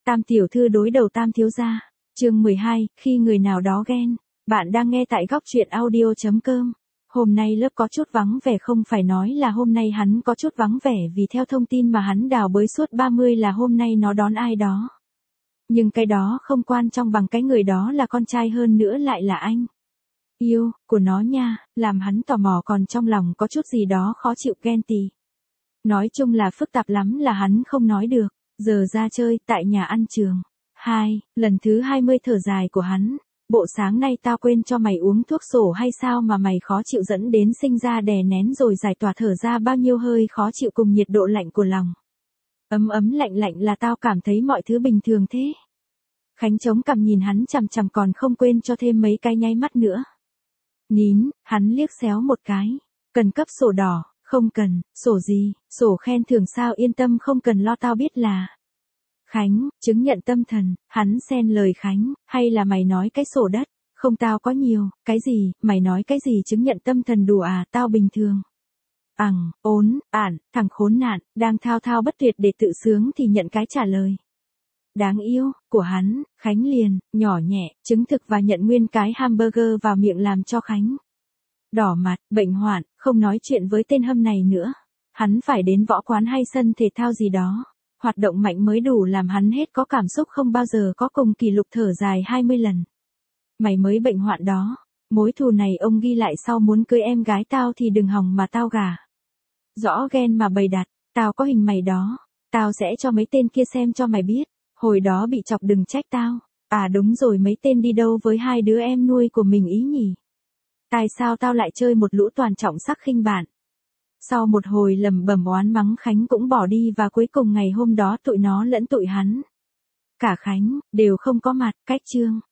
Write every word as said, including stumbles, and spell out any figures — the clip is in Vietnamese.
Tam tiểu thư đối đầu Tam thiếu gia. Chương mười hai, khi người nào đó ghen. Bạn đang nghe tại góc truyện audio chấm com. Hôm nay lớp có chút vắng vẻ, không phải nói là hôm nay hắn có chút vắng vẻ, vì theo thông tin mà hắn đào bới suốt ba mươi là hôm nay nó đón ai đó. Nhưng cái đó không quan trọng bằng cái người đó là con trai, hơn nữa lại là anh yêu của nó nha, làm hắn tò mò, còn trong lòng có chút gì đó khó chịu, ghen tị. Nói chung là phức tạp lắm, là hắn không nói được. Giờ ra chơi, tại nhà ăn trường. Hai, lần thứ hai mươi thở dài của hắn. Bộ sáng nay tao quên cho mày uống thuốc sổ hay sao mà mày khó chịu, dẫn đến sinh ra đè nén rồi giải tỏa, thở ra bao nhiêu hơi khó chịu cùng nhiệt độ lạnh của lòng. Ấm ấm lạnh lạnh là tao cảm thấy mọi thứ bình thường thế. Khánh chống cằm nhìn hắn chằm chằm, còn không quên cho thêm mấy cái nháy mắt nữa. Nín, hắn liếc xéo một cái. Cần cấp sổ đỏ? Không cần. Sổ gì? Sổ khen thưởng sao? Yên tâm, không cần lo, tao biết là. Khánh, chứng nhận tâm thần. Hắn xen lời Khánh, hay là mày nói cái sổ đất? Không, tao có nhiều. Cái gì? Mày nói cái gì? Chứng nhận tâm thần đùa à? Tao bình thường. Ằng, ốn, ản, thằng khốn nạn, đang thao thao bất tuyệt để tự sướng thì nhận cái trả lời đáng yêu của hắn. Khánh liền nhỏ nhẹ chứng thực và nhận nguyên cái hamburger vào miệng, làm cho Khánh đỏ mặt. Bệnh hoạn, không nói chuyện với tên hâm này nữa. Hắn phải đến võ quán hay sân thể thao gì đó, hoạt động mạnh mới đủ làm hắn hết có cảm xúc, không bao giờ có cùng kỷ lục thở dài hai mươi lần. Mày mới bệnh hoạn đó. Mối thù này ông ghi lại sau, muốn cưới em gái tao thì đừng hòng mà tao gả. Rõ ghen mà bày đặt. Tao có hình mày đó. Tao sẽ cho mấy tên kia xem cho mày biết. Hồi đó bị chọc đừng trách tao. À đúng rồi, mấy tên đi đâu với hai đứa em nuôi của mình ý nhỉ? Tại sao tao lại chơi một lũ toàn trọng sắc khinh bạn? Sau một hồi lầm bầm oán mắng, Khánh cũng bỏ đi, và cuối cùng ngày hôm đó tụi nó lẫn tụi hắn, cả Khánh, đều không có mặt. Cách chương